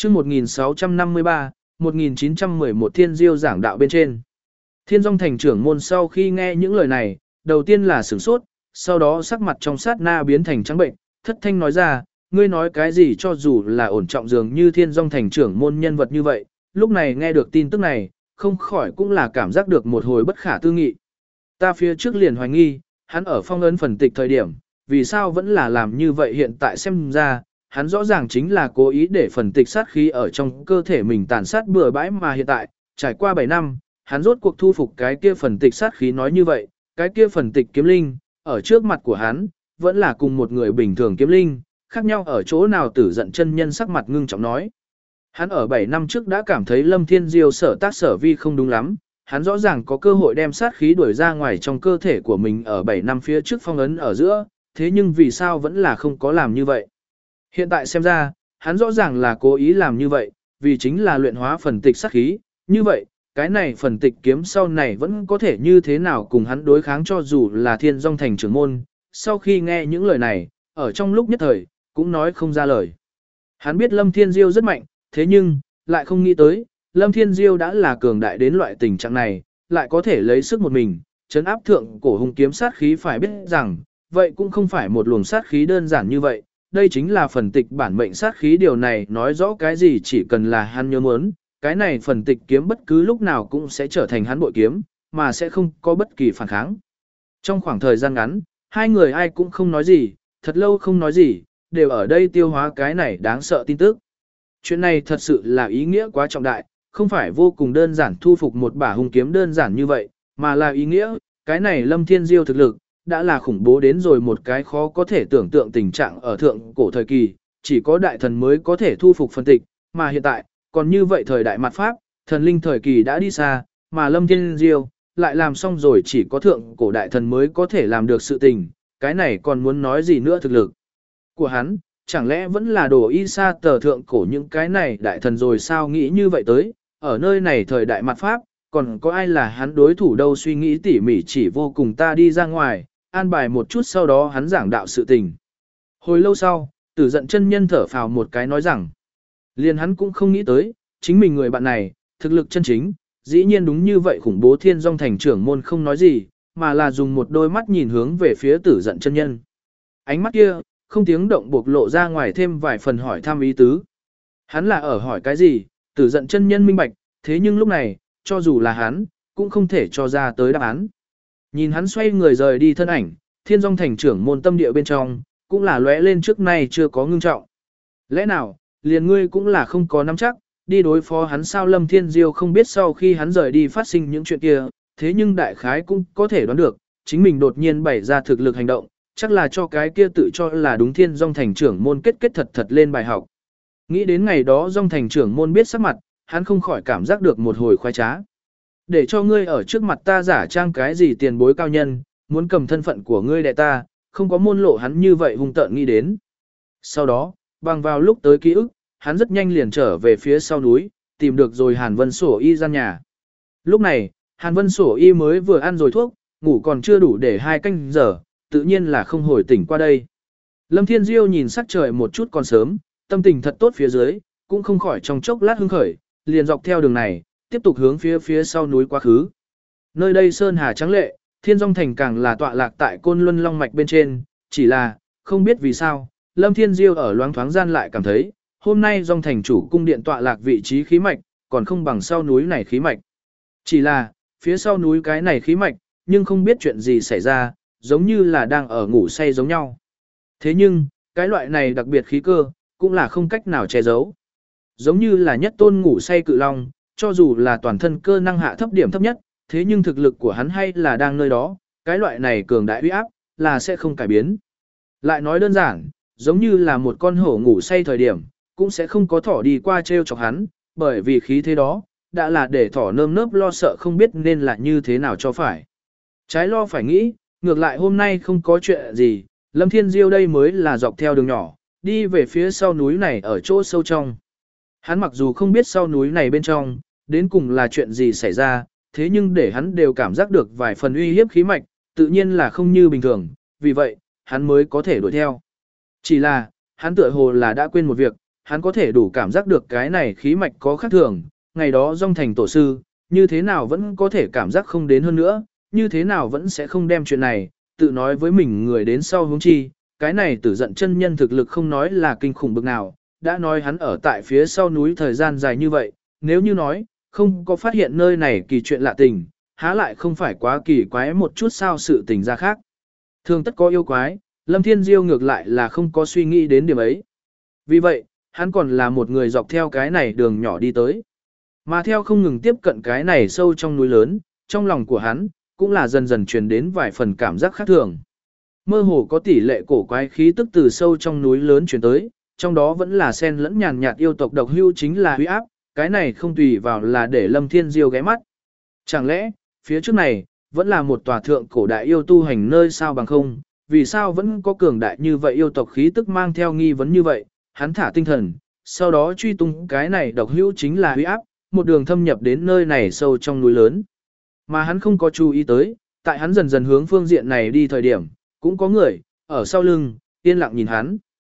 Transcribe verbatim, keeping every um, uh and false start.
chương một nghìn sáu trăm năm mươi ba, một nghìn chín trăm mười một Thiên Diêu giảng đạo bên trên. Thiên Dung thành trưởng môn sau khi nghe những lời này, đầu tiên là sửng sốt, sau đó sắc mặt trong sát na biến thành trắng bệnh, thất thanh nói ra, ngươi nói cái gì cho dù là ổn trọng dường như Thiên Dung thành trưởng môn nhân vật như vậy, lúc này nghe được tin tức này, không khỏi cũng là cảm giác được một hồi bất khả tư nghị. Ta phía trước liền hoài nghi, hắn ở phong ấn phần tịch thời điểm, vì sao vẫn là làm như vậy hiện tại xem ra, hắn rõ ràng chính là cố ý để phần tịch sát khí ở trong cơ thể mình tàn sát bừa bãi mà hiện tại, trải qua bảy năm, hắn rốt cuộc thu phục cái kia phần tịch sát khí nói như vậy, cái kia phần tịch kiếm linh, ở trước mặt của hắn, vẫn là cùng một người bình thường kiếm linh, khác nhau ở chỗ nào Tử Giận chân nhân sắc mặt ngưng trọng nói. Hắn ở bảy năm trước đã cảm thấy Lâm Thiên Diêu sở tác sở vi không đúng lắm, hắn rõ ràng có cơ hội đem sát khí đuổi ra ngoài trong cơ thể của mình ở bảy năm phía trước phong ấn ở giữa, thế nhưng vì sao vẫn là không có làm như vậy. Hiện tại xem ra, hắn rõ ràng là cố ý làm như vậy, vì chính là luyện hóa phần tịch sát khí, như vậy, cái này phần tịch kiếm sau này vẫn có thể như thế nào cùng hắn đối kháng cho dù là Thiên Dung thành trưởng môn, sau khi nghe những lời này, ở trong lúc nhất thời, cũng nói không ra lời. Hắn biết Lâm Thiên Diêu rất mạnh, thế nhưng, lại không nghĩ tới, Lâm Thiên Diêu đã là cường đại đến loại tình trạng này, lại có thể lấy sức một mình, chấn áp thượng cổ hung kiếm sát khí phải biết rằng, vậy cũng không phải một luồng sát khí đơn giản như vậy, đây chính là phần tịch bản mệnh sát khí điều này nói rõ cái gì chỉ cần là hắn nhớ muốn, cái này phần tịch kiếm bất cứ lúc nào cũng sẽ trở thành hắn bội kiếm, mà sẽ không có bất kỳ phản kháng. Trong khoảng thời gian ngắn, hai người ai cũng không nói gì, thật lâu không nói gì, đều ở đây tiêu hóa cái này đáng sợ tin tức. Chuyện này thật sự là ý nghĩa quá trọng đại, không phải vô cùng đơn giản thu phục một bả hung kiếm đơn giản như vậy, mà là ý nghĩa, cái này Lâm Thiên Diêu thực lực, đã là khủng bố đến rồi một cái khó có thể tưởng tượng tình trạng ở thượng cổ thời kỳ, chỉ có đại thần mới có thể thu phục phân tịch, mà hiện tại, còn như vậy thời đại mặt Pháp, thần linh thời kỳ đã đi xa, mà Lâm Thiên Diêu lại làm xong rồi chỉ có thượng cổ đại thần mới có thể làm được sự tình, cái này còn muốn nói gì nữa thực lực của hắn, chẳng lẽ vẫn là đồ y sa tờ thượng cổ những cái này đại thần rồi sao nghĩ như vậy tới, ở nơi này thời đại mặt Pháp, còn có ai là hắn đối thủ đâu suy nghĩ tỉ mỉ chỉ vô cùng ta đi ra ngoài, an bài một chút sau đó hắn giảng đạo sự tình. Hồi lâu sau, Tử Giận chân nhân thở phào một cái nói rằng, liền hắn cũng không nghĩ tới, chính mình người bạn này, thực lực chân chính, dĩ nhiên đúng như vậy khủng bố Thiên Dung thành trưởng môn không nói gì, mà là dùng một đôi mắt nhìn hướng về phía Tử Giận chân nhân. Ánh mắt kia, không tiếng động bộc lộ ra ngoài thêm vài phần hỏi thăm ý tứ. Hắn là ở hỏi cái gì, Tử Giận chân nhân minh bạch, thế nhưng lúc này, cho dù là hắn, cũng không thể cho ra tới đáp án. Nhìn hắn xoay người rời đi thân ảnh, Thiên Dung thành trưởng môn tâm địa bên trong, cũng là lóe lên trước nay chưa có ngưng trọng. Lẽ nào, liền ngươi cũng là không có nắm chắc, đi đối phó hắn sao Lâm Thiên Diêu không biết sau khi hắn rời đi phát sinh những chuyện kia, thế nhưng đại khái cũng có thể đoán được, chính mình đột nhiên bày ra thực lực hành động, chắc là cho cái kia tự cho là đúng Thiên Dung thành trưởng môn kết kết thật thật lên bài học. Nghĩ đến ngày đó Dung thành trưởng môn biết sắc mặt, hắn không khỏi cảm giác được một hồi khoái trá. Để cho ngươi ở trước mặt ta giả trang cái gì tiền bối cao nhân, muốn cầm thân phận của ngươi đệ ta, không có môn lộ hắn như vậy hung tợn nghĩ đến. Sau đó, bằng vào lúc tới ký ức, hắn rất nhanh liền trở về phía sau núi, tìm được rồi Hàn Vân Sổ Y gian nhà. Lúc này, Hàn Vân Sổ Y mới vừa ăn rồi thuốc, ngủ còn chưa đủ để hai canh giờ, tự nhiên là không hồi tỉnh qua đây. Lâm Thiên Diêu nhìn sắc trời một chút còn sớm, tâm tình thật tốt phía dưới, cũng không khỏi trong chốc lát hưng khởi, liền dọc theo đường này, tiếp tục hướng phía phía sau núi quá khứ. Nơi đây sơn hà trắng lệ, Thiên Dung thành càng là tọa lạc tại Côn Luân Long mạch bên trên, chỉ là, không biết vì sao, Lâm Thiên Diêu ở loáng thoáng gian lại cảm thấy, hôm nay Dung thành chủ cung điện tọa lạc vị trí khí mạch, còn không bằng sau núi này khí mạch. Chỉ là, phía sau núi cái này khí mạch, nhưng không biết chuyện gì xảy ra, giống như là đang ở ngủ say giống nhau. Thế nhưng, cái loại này đặc biệt khí cơ, cũng là không cách nào che giấu. Giống như là nhất tôn ngủ say cự long, cho dù là toàn thân cơ năng hạ thấp điểm thấp nhất, thế nhưng thực lực của hắn hay là đang nơi đó, cái loại này cường đại uy áp, là sẽ không cải biến. Lại nói đơn giản, giống như là một con hổ ngủ say thời điểm, cũng sẽ không có thỏ đi qua treo chọc hắn, bởi vì khí thế đó, đã là để thỏ nơm nớp lo sợ không biết nên là như thế nào cho phải. Trái lo phải nghĩ, ngược lại hôm nay không có chuyện gì, Lâm Thiên Diêu đây mới là dọc theo đường nhỏ, đi về phía sau núi này ở chỗ sâu trong. Hắn mặc dù không biết sau núi này bên trong, đến cùng là chuyện gì xảy ra, thế nhưng để hắn đều cảm giác được vài phần uy hiếp khí mạch, tự nhiên là không như bình thường, vì vậy, hắn mới có thể đuổi theo. Chỉ là, hắn tựa hồ là đã quên một việc, hắn có thể đủ cảm giác được cái này khí mạch có khác thường, ngày đó Dung Thành tổ sư, như thế nào vẫn có thể cảm giác không đến hơn nữa, như thế nào vẫn sẽ không đem chuyện này, tự nói với mình người đến sau hướng chi, cái này tử giận chân nhân thực lực không nói là kinh khủng bực nào, đã nói hắn ở tại phía sau núi thời gian dài như vậy, nếu như nói, không có phát hiện nơi này kỳ chuyện lạ tình, há lại không phải quá kỳ quái một chút sao sự tình ra khác. Thường tất có yêu quái, Lâm Thiên Diêu ngược lại là không có suy nghĩ đến điểm ấy. Vì vậy, hắn còn là một người dọc theo cái này đường nhỏ đi tới. Mà theo không ngừng tiếp cận cái này sâu trong núi lớn, trong lòng của hắn, cũng là dần dần truyền đến vài phần cảm giác khác thường. Mơ hồ có tỷ lệ cổ quái khí tức từ sâu trong núi lớn truyền tới, trong đó vẫn là sen lẫn nhàn nhạt yêu tộc độc hưu chính là huy áp, cái này không tùy vào là để Lâm Thiên Diêu ghé mắt. Chẳng lẽ, phía trước này, vẫn là một tòa thượng cổ đại yêu tu hành nơi sao bằng không, vì sao vẫn có cường đại như vậy yêu tộc khí tức mang theo nghi vấn như vậy, hắn thả tinh thần, sau đó truy tung cái này độc hữu chính là huy áp, một đường thâm nhập đến nơi này sâu trong núi lớn. Mà hắn không có chú ý tới, tại hắn dần dần hướng phương diện này đi thời điểm, cũng có người, ở sau lưng, yên lặng nhìn hắn.